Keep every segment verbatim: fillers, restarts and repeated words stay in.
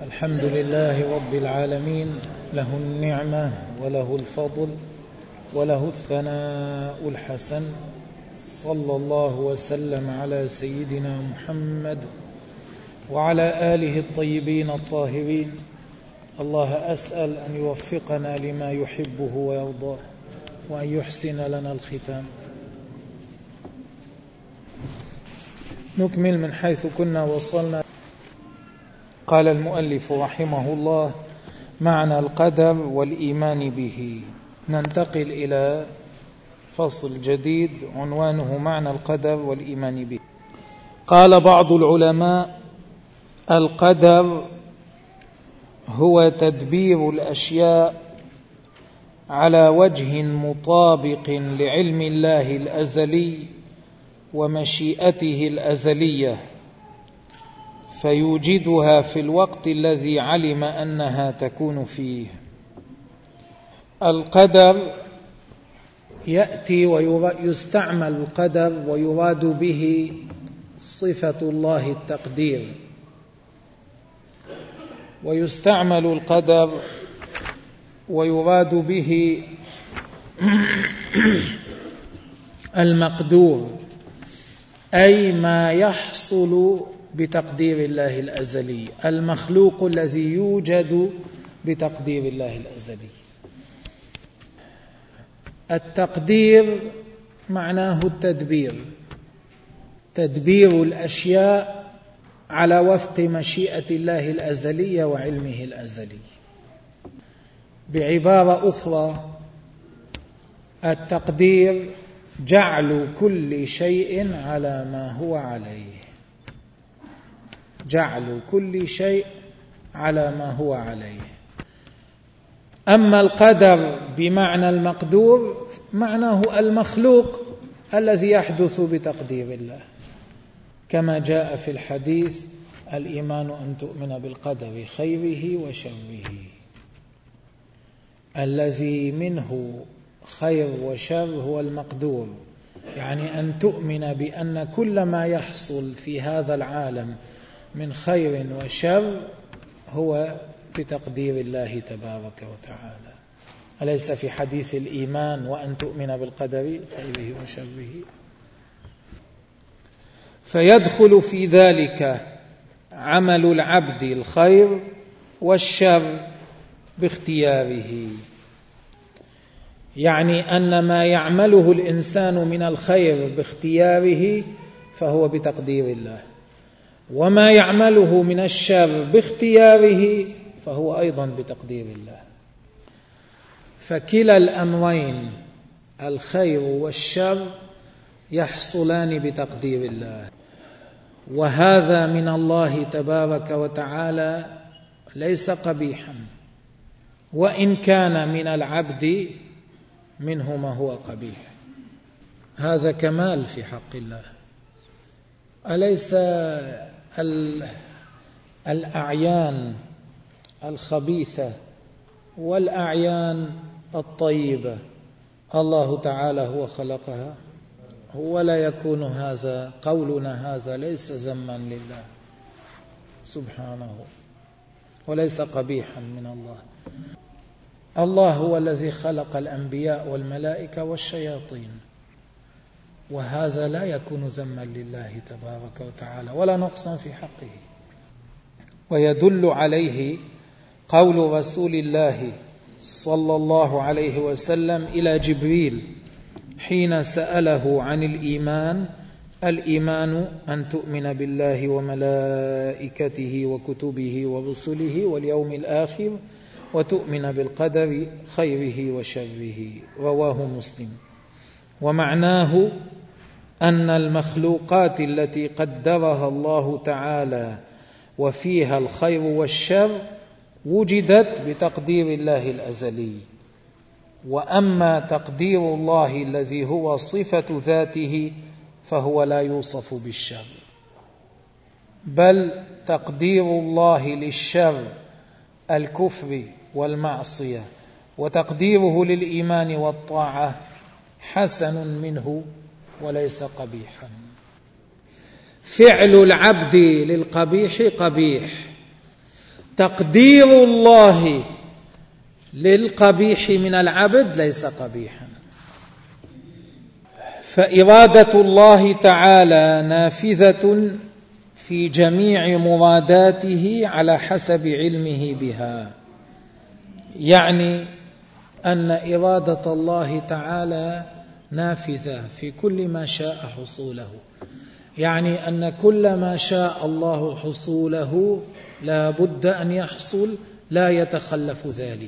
الحمد لله رب العالمين، له النعمة وله الفضل وله الثناء الحسن. صلى الله وسلم على سيدنا محمد وعلى آله الطيبين الطاهرين. الله أسأل أن يوفقنا لما يحبه ويرضاه وأن يحسن لنا الختام. نكمل من حيث كنا وصلنا. قال المؤلف رحمه الله: معنى القدر والإيمان به. ننتقل إلى فصل جديد عنوانه معنى القدر والإيمان به. قال بعض العلماء: القدر هو تدبير الأشياء على وجه مطابق لعلم الله الأزلي ومشيئته الأزلية، فيوجدها في الوقت الذي علم أنها تكون فيه. القدر يأتي ويستعمل القدر ويراد به صفة الله التقدير، ويستعمل القدر ويراد به المقدور، أي ما يحصل بتقدير الله الأزلي، المخلوق الذي يوجد بتقدير الله الأزلي. التقدير معناه التدبير، تدبير الأشياء على وفق مشيئة الله الأزلية وعلمه الأزلي. بعبارة أخرى، التقدير جعل كل شيء على ما هو عليه، جعل كل شيء على ما هو عليه. أما القدر بمعنى المقدور معناه المخلوق الذي يحدث بتقدير الله، كما جاء في الحديث: الإيمان أن تؤمن بالقدر خيره وشره. الذي منه خير وشر هو المقدور، يعني أن تؤمن بأن كل ما يحصل في هذا العالم من خير وشر هو بتقدير الله تبارك وتعالى. أليس في حديث الإيمان وأن تؤمن بالقدر خيره وشره؟ فيدخل في ذلك عمل العبد الخير والشر باختياره، يعني أن ما يعمله الإنسان من الخير باختياره فهو بتقدير الله، وما يعمله من الشر باختياره فهو أيضا بتقدير الله. فكلا الأمرين، الخير والشر، يحصلان بتقدير الله، وهذا من الله تبارك وتعالى ليس قبيحا، وإن كان من العبد منه ما هو قبيح. هذا كمال في حق الله. أليس الأعيان الخبيثة والأعيان الطيبة الله تعالى هو خلقها؟ ولا يكون هذا قولنا هذا ليس ذما لله سبحانه، وليس قبيحا من الله. الله هو الذي خلق الأنبياء والملائكة والشياطين، وهذا لا يكون ذما لله تبارك وتعالى ولا نقصا في حقه. ويدل عليه قول رسول الله صلى الله عليه وسلم إلى جبريل حين سأله عن الإيمان: الإيمان أن تؤمن بالله وملائكته وكتبه ورسله واليوم الآخر وتؤمن بالقدر خيره وشره. رواه مسلم. ومعناه أن المخلوقات التي قدرها الله تعالى وفيها الخير والشر وجدت بتقدير الله الأزلي، وأما تقدير الله الذي هو صفة ذاته فهو لا يوصف بالشر، بل تقدير الله للشر الكفر والمعصية، وتقديره للإيمان والطاعة حسن منه وليس قبيحا. فعل العبد للقبيح قبيح، تقدير الله للقبيح من العبد ليس قبيحا. فإرادة الله تعالى نافذة في جميع مراداته على حسب علمه بها، يعني أن إرادة الله تعالى نافذة في كل ما شاء حصوله، يعني أن كل ما شاء الله حصوله لا بد أن يحصل، لا يتخلف ذلك.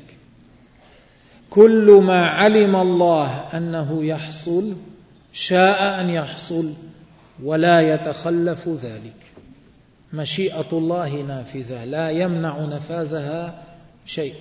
كل ما علم الله أنه يحصل شاء أن يحصل ولا يتخلف ذلك. مشيئة الله نافذة لا يمنع نفاذها شيء.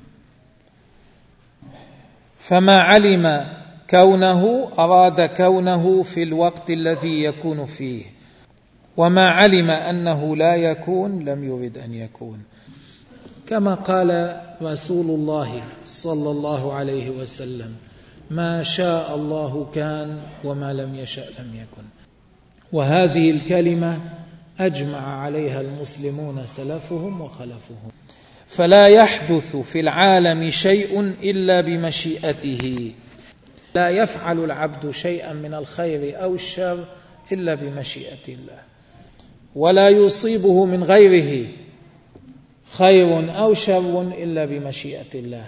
فما علم كونه أراد كونه في الوقت الذي يكون فيه، وما علم أنه لا يكون لم يرد أن يكون، كما قال رسول الله صلى الله عليه وسلم: ما شاء الله كان وما لم يشأ لم يكن. وهذه الكلمة أجمع عليها المسلمون سلفهم وخلفهم. فلا يحدث في العالم شيء إلا بمشيئته، لا يفعل العبد شيئا من الخير أو الشر إلا بمشيئة الله، ولا يصيبه من غيره خير أو شر إلا بمشيئة الله.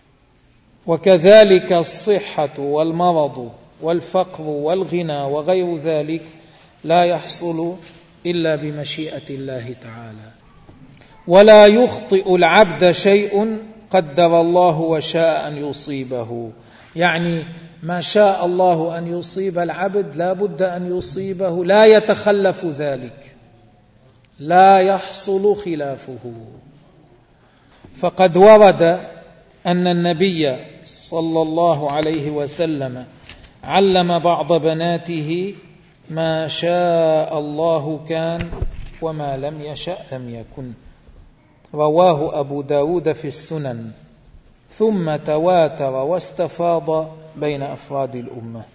وكذلك الصحة والمرض والفقر والغنى وغير ذلك لا يحصل إلا بمشيئة الله تعالى. ولا يخطئ العبد شيء قدر الله وشاء أن يصيبه، يعني ما شاء الله أن يصيب العبد لا بد أن يصيبه، لا يتخلف ذلك، لا يحصل خلافه. فقد ورد أن النبي صلى الله عليه وسلم علم بعض بناته: ما شاء الله كان وما لم يشأ لم يكن. رواه أبو داود في السنن، ثم تواتر واستفاض بين أفراد الأمة.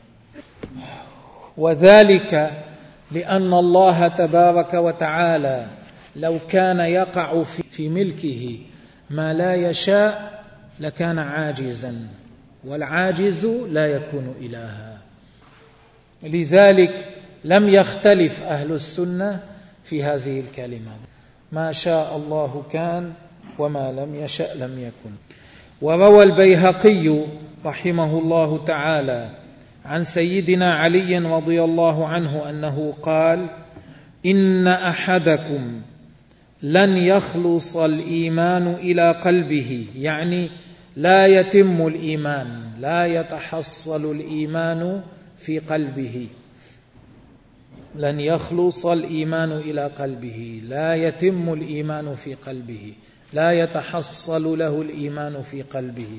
وذلك لأن الله تبارك وتعالى لو كان يقع في ملكه ما لا يشاء لكان عاجزا، والعاجز لا يكون إلها. لذلك لم يختلف أهل السنة في هذه الكلمة: ما شاء الله كان وما لم يشأ لم يكن. وروى البيهقي رحمه الله تعالى عن سيدنا علي رضي الله عنه أنه قال: إن أحدكم لن يخلص الإيمان إلى قلبه، يعني لا يتم الإيمان، لا يتحصل الإيمان في قلبه. لن يخلص الإيمان إلى قلبه، لا يتم الإيمان في قلبه، لا يتحصل له الإيمان في قلبه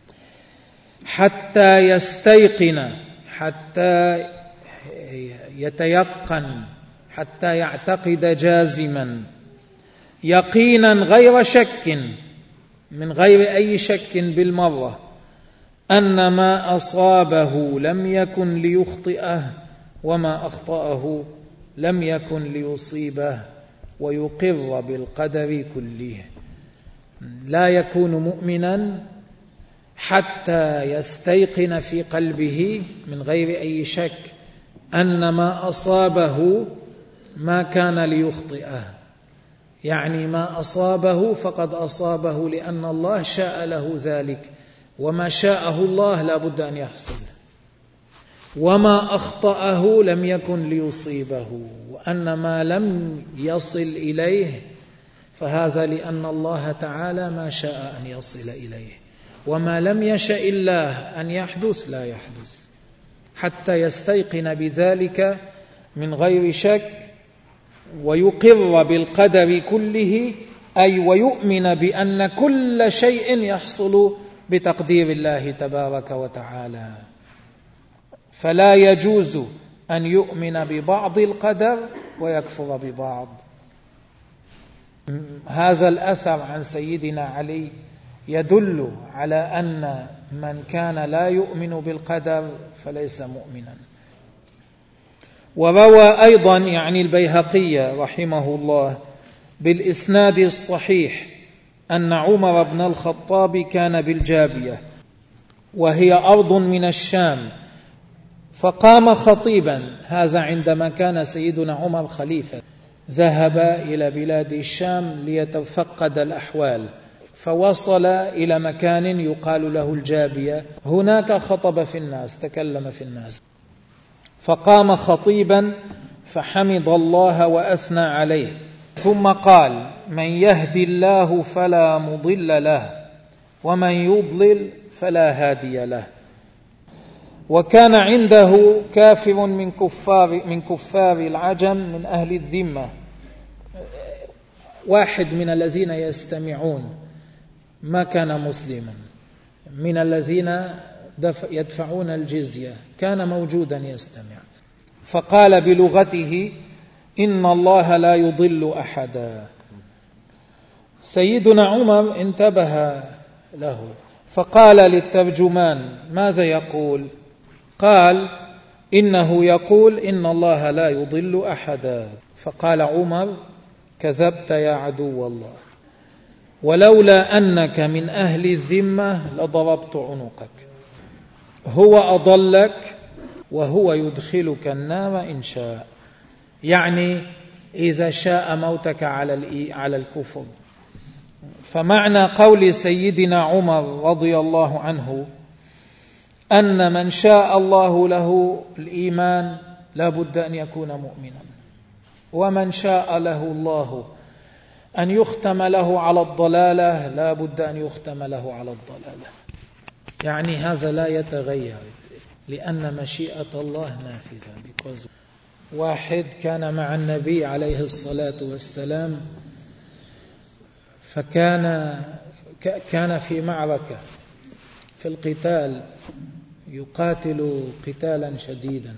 حتى يستيقن، حتى يتيقن، حتى يعتقد جازما يقينا غير شك، من غير أي شك بالمرة، أن ما أصابه لم يكن ليخطئه وما أخطأه لم يكن ليصيبه، ويقر بالقدر كله. لا يكون مؤمنا حتى يستيقن في قلبه من غير أي شك أن ما أصابه ما كان ليخطئه، يعني ما أصابه فقد أصابه لأن الله شاء له ذلك، وما شاءه الله لا بد أن يحصل. وما أخطأه لم يكن ليصيبه، وأن ما لم يصل إليه فهذا لأن الله تعالى ما شاء أن يصل إليه، وما لم يشأ الله أن يحدث لا يحدث، حتى يستيقن بذلك من غير شك ويقر بالقدر كله، أي ويؤمن بأن كل شيء يحصل بتقدير الله تبارك وتعالى. فلا يجوز أن يؤمن ببعض القدر ويكفر ببعض. هذا الأثر عن سيدنا علي يدل على أن من كان لا يؤمن بالقدر فليس مؤمنا. وروى أيضا يعني البيهقي رحمه الله بالإسناد الصحيح أن عمر بن الخطاب كان بالجابية وهي أرض من الشام، فقام خطيبا، هذا عندما كان سيدنا عمر خليفة، ذهب إلى بلاد الشام ليتفقد الأحوال، فوصل إلى مكان يقال له الجابية، هناك خطب في الناس، تكلم في الناس، فقام خطيبا فحمد الله وأثنى عليه، ثم قال: من يهدي الله فلا مضل له ومن يضلل فلا هادي له. وكان عنده كافر من كفار من كفار العجم من أهل الذمة، واحد من الذين يستمعون، ما كان مسلما، من الذين يدفعون الجزية، كان موجودا يستمع، فقال بلغته: إن الله لا يضل أحدا. سيدنا عمر انتبه له فقال للترجمان: ماذا يقول؟ قال: إنه يقول إن الله لا يضل أحدا. فقال عمر: كذبت يا عدو الله، ولولا أنك من أهل الذمة لضربت عنقك. هو أضلك وهو يدخلك النار إن شاء، يعني إذا شاء موتك على على الكفر. فمعنى قول سيدنا عمر رضي الله عنه أن من شاء الله له الإيمان لا بد أن يكون مؤمنا، ومن شاء له الله أن يختم له على الضلالة لا بد أن يختم له على الضلالة، يعني هذا لا يتغير، لأن مشيئة الله نافذة. because واحد كان مع النبي عليه الصلاة والسلام، فكان كان في معركة في القتال، يقاتل قتالا شديدا،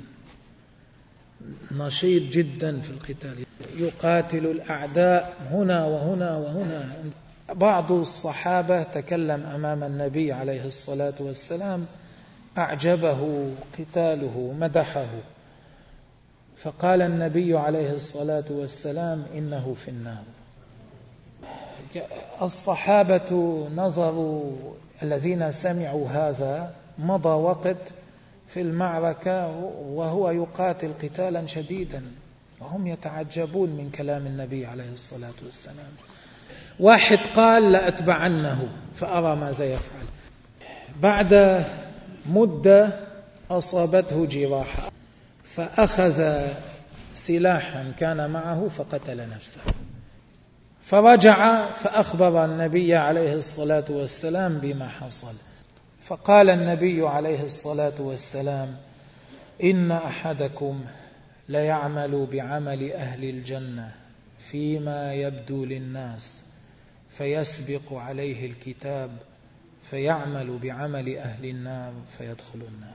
نشيط جدا في القتال، يقاتل الأعداء هنا وهنا وهنا. بعض الصحابة تكلم أمام النبي عليه الصلاة والسلام، أعجبه قتاله، مدحه، فقال النبي عليه الصلاة والسلام: إنه في النار. الصحابة نظروا، الذين سمعوا هذا، مضى وقت في المعركة وهو يقاتل قتالا شديدا، وهم يتعجبون من كلام النبي عليه الصلاة والسلام. واحد قال: لأتبعنه فأرى ماذا يفعل. بعد مدة أصابته جراحة، فأخذ سلاحا كان معه فقتل نفسه، فرجع فأخبر النبي عليه الصلاة والسلام بما حصل. فقال النبي عليه الصلاة والسلام: إن أحدكم ليعمل بعمل أهل الجنة فيما يبدو للناس، فيسبق عليه الكتاب فيعمل بعمل أهل النار فيدخل النار.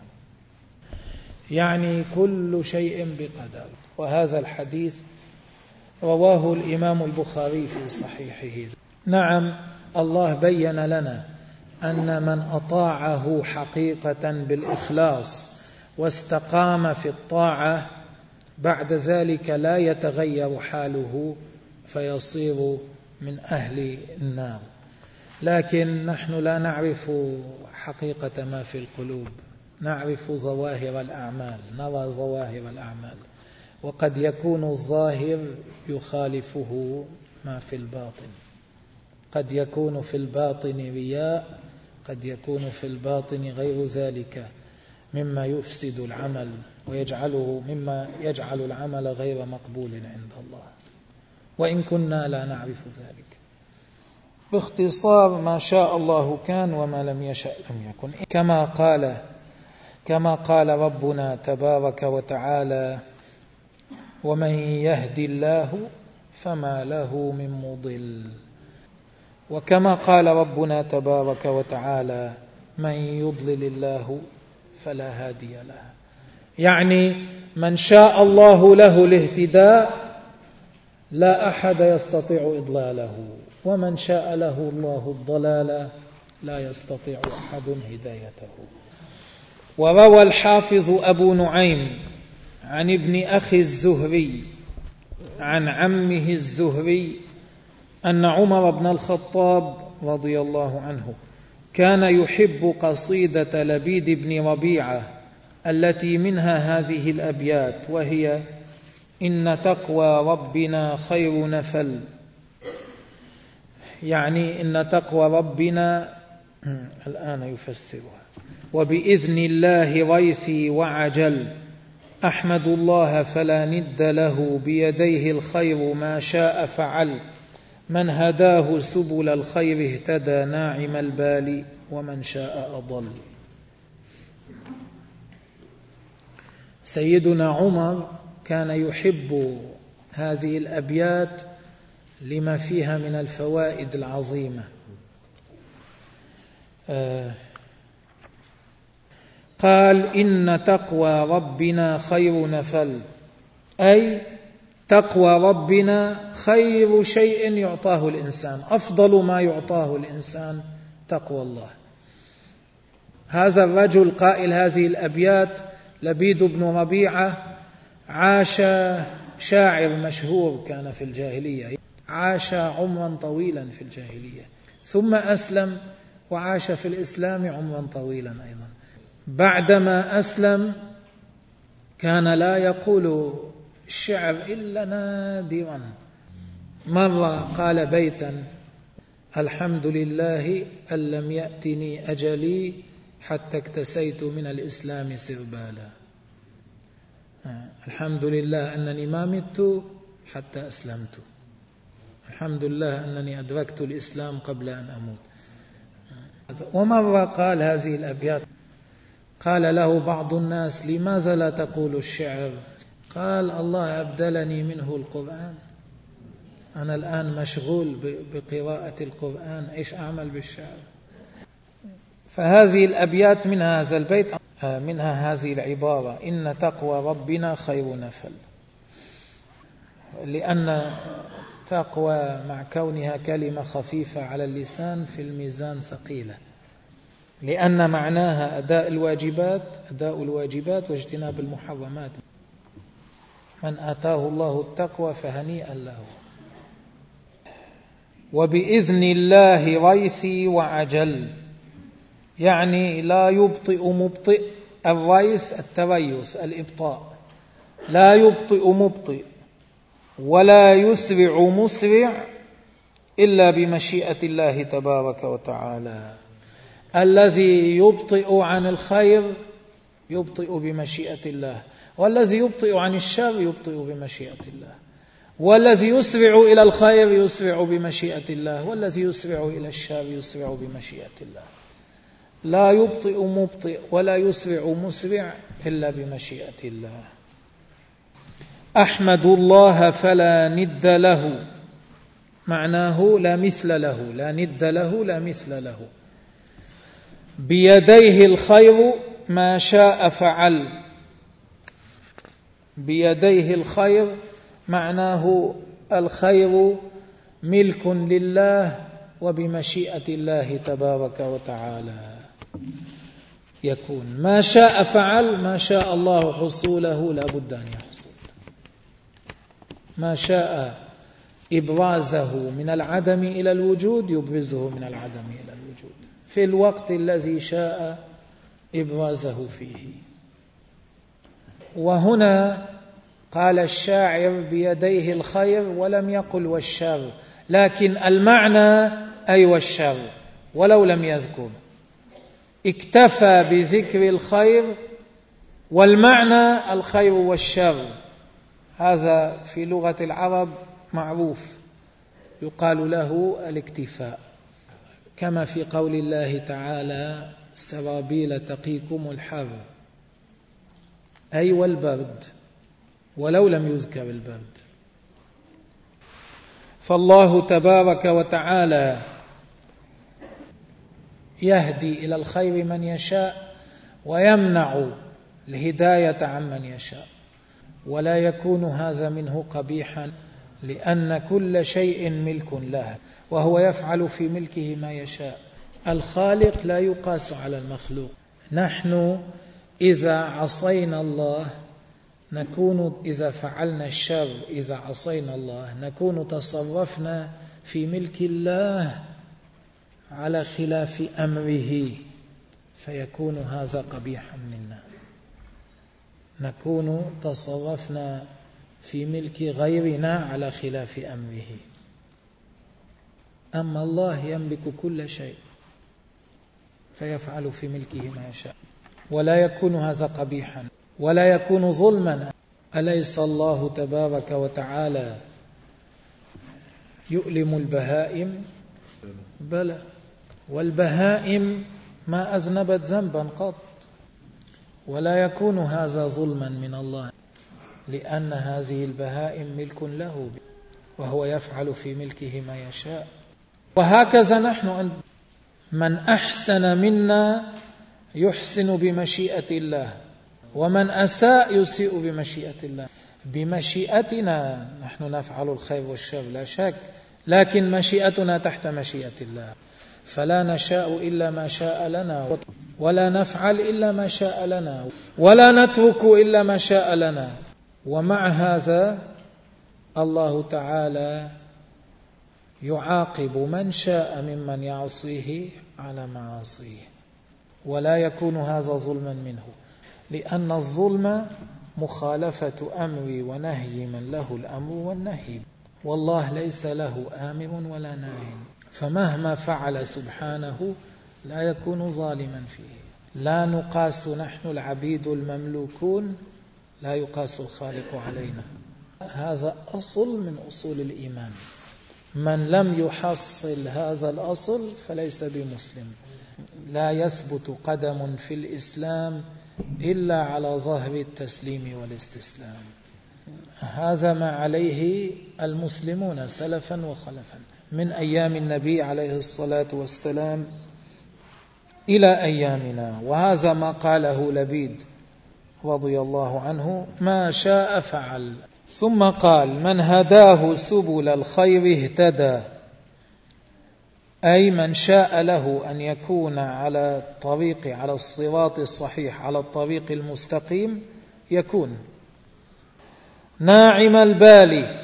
يعني كل شيء بقدر. وهذا الحديث رواه الإمام البخاري في صحيحه. نعم، الله بين لنا أن من أطاعه حقيقة بالإخلاص واستقام في الطاعة، بعد ذلك لا يتغير حاله فيصير من أهل النار. لكن نحن لا نعرف حقيقة ما في القلوب، نعرف ظواهر الأعمال، نرى ظواهر الأعمال، وقد يكون الظاهر يخالفه ما في الباطن. قد يكون في الباطن رياء، قد يكون في الباطن غير ذلك مما يفسد العمل ويجعله مما يجعل العمل غير مقبول عند الله، وإن كنا لا نعرف ذلك. باختصار، ما شاء الله كان وما لم يشأ لم يكن، كما قال كما قال ربنا تبارك وتعالى: ومن يهدي الله فما له من مضل. وكما قال ربنا تبارك وتعالى: من يضلل الله فلا هادي له. يعني من شاء الله له الاهتداء لا أحد يستطيع إضلاله، ومن شاء له الله الضلال لا يستطيع أحد هدايته. وروى الحافظ أبو نعيم عن ابن أخي الزهري عن عمه الزهري أن عمر بن الخطاب رضي الله عنه كان يحب قصيدة لبيد بن ربيعة التي منها هذه الأبيات، وهي: إن تقوى ربنا خير نفل، يعني إن تقوى ربنا الآن يفسرها: وبإذن الله ريثي وعجل، أحمد الله فلا ند له، بيديه الخير ما شاء فعل، من هداه سبل الخير اهتدى، ناعم البال ومن شاء أضل. سيدنا عمر كان يحب هذه الأبيات لما فيها من الفوائد العظيمة. آه قال: إن تقوى ربنا خير نفل، أي تقوى ربنا خير شيء يعطاه الإنسان، أفضل ما يعطاه الإنسان تقوى الله. هذا الرجل قائل هذه الأبيات لبيد بن ربيعة عاش، شاعر مشهور كان في الجاهلية، عاش عمرا طويلا في الجاهلية، ثم أسلم وعاش في الإسلام عمرا طويلا أيضا. بعدما أسلم كان لا يقول الشعر إلا نادرا. مرة قال بيتا: الحمد لله أن لم يأتني أجلي حتى اكتسيت من الإسلام سربالا. الحمد لله أنني ما مت حتى أسلمت، الحمد لله أنني أدركت الإسلام قبل أن أموت. ومرة قال هذه الأبيات، قال له بعض الناس: لماذا لا تقول الشعر؟ قال: الله أبدلني منه القرآن، أنا الآن مشغول بقراءة القرآن، إيش أعمل بالشعر؟ فهذه الأبيات منها هذا البيت، منها هذه العبارة: إن تقوى ربنا خير نفل، لأن تقوى مع كونها كلمة خفيفة على اللسان في الميزان ثقيلة، لأن معناها أداء الواجبات أداء الواجبات واجتناب المحرمات. من آتاه الله التقوى فهنيئا له. وبإذن الله ريثي وعجل، يعني لا يبطئ مبطئ. الريث التريث الإبطاء، لا يبطئ مبطئ ولا يسرع مسرع إلا بمشيئة الله تبارك وتعالى. الذي يبطئ عن الخير يبطئ بمشيئة الله، والذي يبطئ عن الشر يبطئ بمشيئة الله، والذي يسرع إلى الخير يسرع بمشيئة الله، والذي يسرع إلى الشر يسرع بمشيئة الله. لا يبطئ مبطئ ولا يسرع مسرع إلا بمشيئة الله. أحمد الله فلا ند له، معناه لا مثل له، لا ند له لا مثل له. بيديه الخير ما شاء فعل، بيديه الخير معناه الخير ملك لله وبمشيئة الله تبارك وتعالى يكون. ما شاء فعل، ما شاء الله حصوله لا بد أن يحصل. ما شاء إبرازه من العدم إلى الوجود يبرزه من العدم إلى الوجود في الوقت الذي شاء إبرازه فيه. وهنا قال الشاعر بيديه الخير ولم يقل والشر، لكن المعنى أي والشر ولو لم يذكر، اكتفى بذكر الخير والمعنى الخير والشر. هذا في لغة العرب معروف، يقال له الاكتفاء، كما في قول الله تعالى: سرابيل تقيكم الحر، أي والبرد، ولو لم يذكر البرد. فالله تبارك وتعالى يهدي إلى الخير من يشاء ويمنع الهداية عمن يشاء، ولا يكون هذا منه قبيحا، لأن كل شيء ملك له وهو يفعل في ملكه ما يشاء. الخالق لا يقاس على المخلوق. نحن إذا عصينا الله نكون، إذا فعلنا الشر إذا عصينا الله نكون تصرفنا في ملك الله، على خلاف أمره فيكون هذا قبيحا منا، نكون تصرفنا في ملك غيرنا على خلاف أمره. أما الله يملك كل شيء فيفعل في ملكه ما يشاء، ولا يكون هذا قبيحا ولا يكون ظلما. أليس الله تبارك وتعالى يؤلم البهائم؟ بلى، والبهائم ما أذنبت ذنبا قط، ولا يكون هذا ظلما من الله، لأن هذه البهائم ملك له وهو يفعل في ملكه ما يشاء. وهكذا نحن، من أحسن منا يحسن بمشيئة الله، ومن أساء يسيء بمشيئة الله. بمشيئتنا نحن نفعل الخير والشر لا شك، لكن مشيئتنا تحت مشيئة الله، فلا نشاء إلا ما شاء لنا، ولا نفعل إلا ما شاء لنا، ولا نترك إلا ما شاء لنا. ومع هذا الله تعالى يعاقب من شاء ممن يعصيه على معاصيه، ولا يكون هذا ظلما منه، لأن الظلم مخالفة أمر ونهي من له الأمر والنهي، والله ليس له آمر ولا ناهي، فمهما فعل سبحانه لا يكون ظالما فيه. لا نقاس نحن العبيد المملوكون، لا يقاس الخالق علينا. هذا أصل من أصول الإيمان، من لم يحصل هذا الأصل فليس بمسلم. لا يثبت قدم في الإسلام إلا على ظهر التسليم والاستسلام. هذا ما عليه المسلمون سلفا وخلفا من أيام النبي عليه الصلاة والسلام إلى أيامنا. وهذا ما قاله لبيد رضي الله عنه: ما شاء فعل. ثم قال: من هداه سبل الخير اهتدى، أي من شاء له أن يكون على الطريق، على الصراط الصحيح، على الطريق المستقيم يكون. ناعم البال،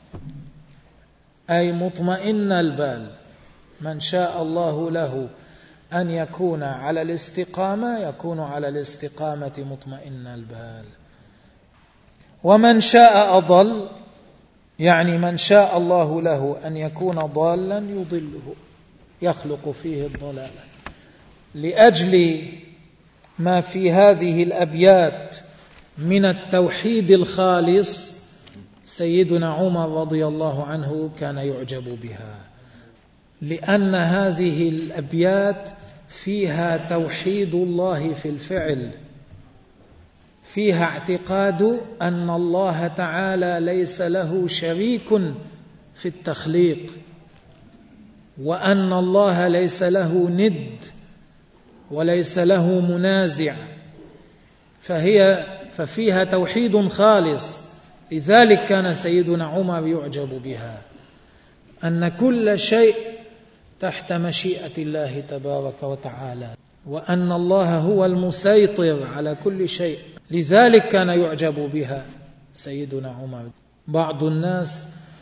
أي مطمئن البال، من شاء الله له أن يكون على الاستقامة يكون على الاستقامة مطمئن البال. ومن شاء أضل، يعني من شاء الله له أن يكون ضالا يضله، يخلق فيه الضلالة. لأجل ما في هذه الأبيات من التوحيد الخالص سيدنا عمر رضي الله عنه كان يعجب بها، لأن هذه الأبيات فيها توحيد الله في الفعل، فيها اعتقاد أن الله تعالى ليس له شريك في التخليق، وأن الله ليس له ند وليس له منازع، فهي ففيها توحيد خالص. لذلك كان سيدنا عمر يعجب بها، أن كل شيء تحت مشيئة الله تبارك وتعالى، وأن الله هو المسيطر على كل شيء. لذلك كان يعجب بها سيدنا عمر. بعض الناس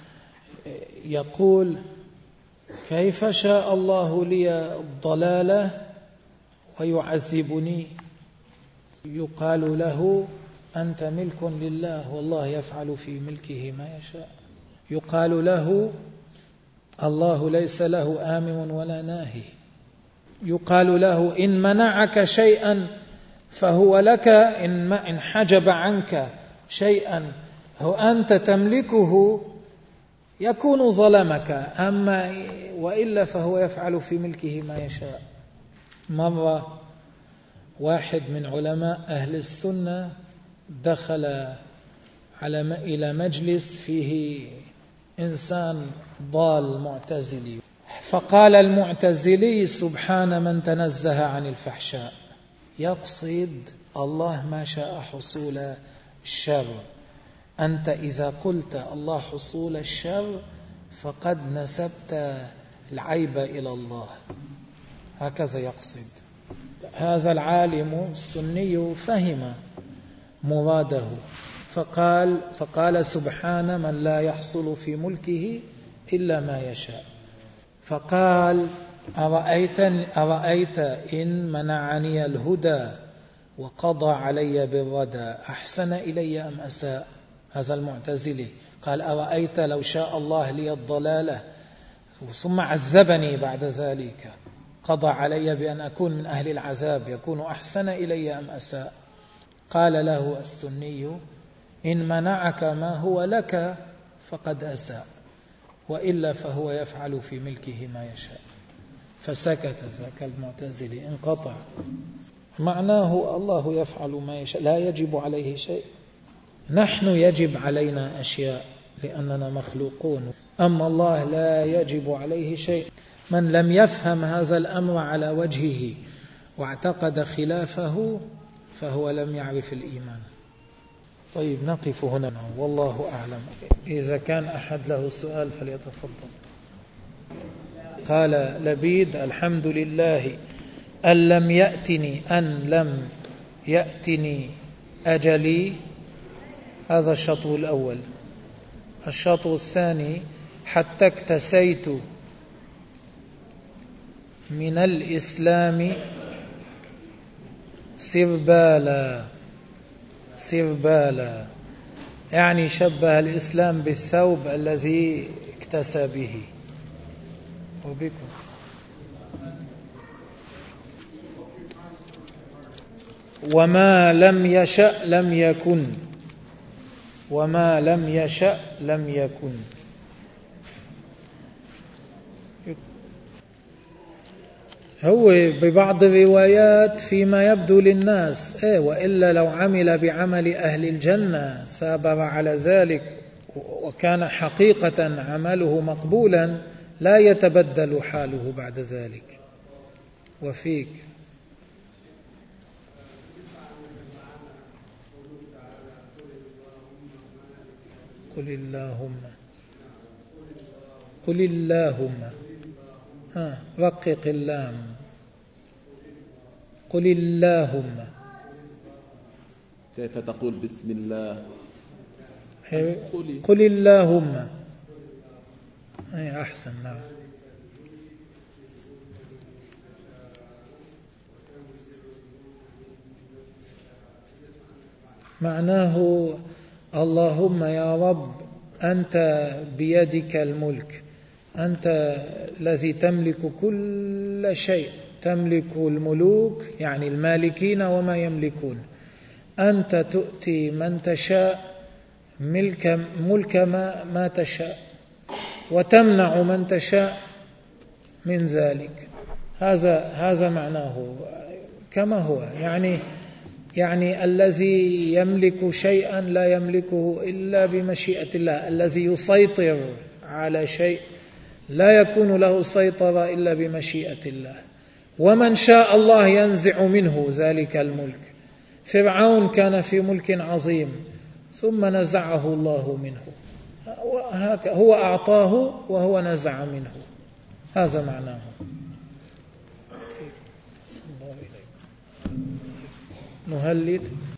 يقول: كيف شاء الله لي الضلالة ويعذبني؟ يقال له: أنت ملك لله والله يفعل في ملكه ما يشاء. يقال له: الله ليس له آمر ولا ناهي. يقال له: إن منعك شيئا فهو لك، إن إن حجب عنك شيئا هو أنت تملكه يكون ظلمك، أما وإلا فهو يفعل في ملكه ما يشاء. مرة واحد من علماء أهل السنة دخل على إلى مجلس فيه إنسان ضال معتزلي، فقال المعتزلي: سبحان من تنزه عن الفحشاء، يقصد الله ما شاء حصول الشر. أنت إذا قلت الله حصول الشر فقد نسبت العيب إلى الله، هكذا يقصد. هذا العالم السني فهم مراده فقال فقال سبحان من لا يحصل في ملكه إلا ما يشاء. فقال أرأيت, أرأيت إن منعني الهدى وقضى علي بالردى أحسن إلي أم أساء؟ هذا المعتزلي قال أرأيت لو شاء الله لي الضلالة ثم عذبني بعد ذلك قضى علي بأن أكون من أهل العذاب يكون أحسن إلي أم أساء؟ قال له السني إن منعك ما هو لك فقد أساء، وإلا فهو يفعل في ملكه ما يشاء. فسكت ذاك المعتزلي، انقطع. معناه الله يفعل ما يشاء، لا يجب عليه شيء. نحن يجب علينا أشياء لأننا مخلوقون، أما الله لا يجب عليه شيء. من لم يفهم هذا الأمر على وجهه واعتقد خلافه فهو لم يعرف الإيمان. طيب نقف هنا والله أعلم. إذا كان أحد له سؤال فليتفضل. قال لبيد الحمد لله أن لم يأتني أن لم يأتني أجلي. هذا الشطر الأول. الشطر الثاني حتى اكتسيت من الإسلام سربالا. سربالا يعني شبه الإسلام بالثوب الذي اكتسى به. وبكم وما لم يشأ لم يكن. وما لم يشأ لم يكن. هو ببعض الروايات فيما يبدو للناس إيه، وإلا لو عمل بعمل أهل الجنة ثابر على ذلك وكان حقيقة عمله مقبولا لا يتبدل حاله بعد ذلك. وفيك قل اللهم قل اللهم ها رقق اللام. قل اللهم. كيف تقول بسم الله؟ قل اللهم. أي أحسن. نعم. معناه اللهم يا رب أنت بيدك الملك، أنت الذي تملك كل شيء، تملك الملوك يعني المالكين وما يملكون. أنت تؤتي من تشاء ملك, ملك ما, ما تشاء، وتمنع من تشاء من ذلك. هذا هذا معناه كما هو. يعني يعني الذي يملك شيئا لا يملكه إلا بمشيئة الله، الذي يسيطر على شيء لا يكون له سيطرة إلا بمشيئة الله، ومن شاء الله ينزع منه ذلك الملك. فرعون كان في ملك عظيم ثم نزعه الله منه، هو أعطاه وهو نزع منه. هذا معناه. نهلل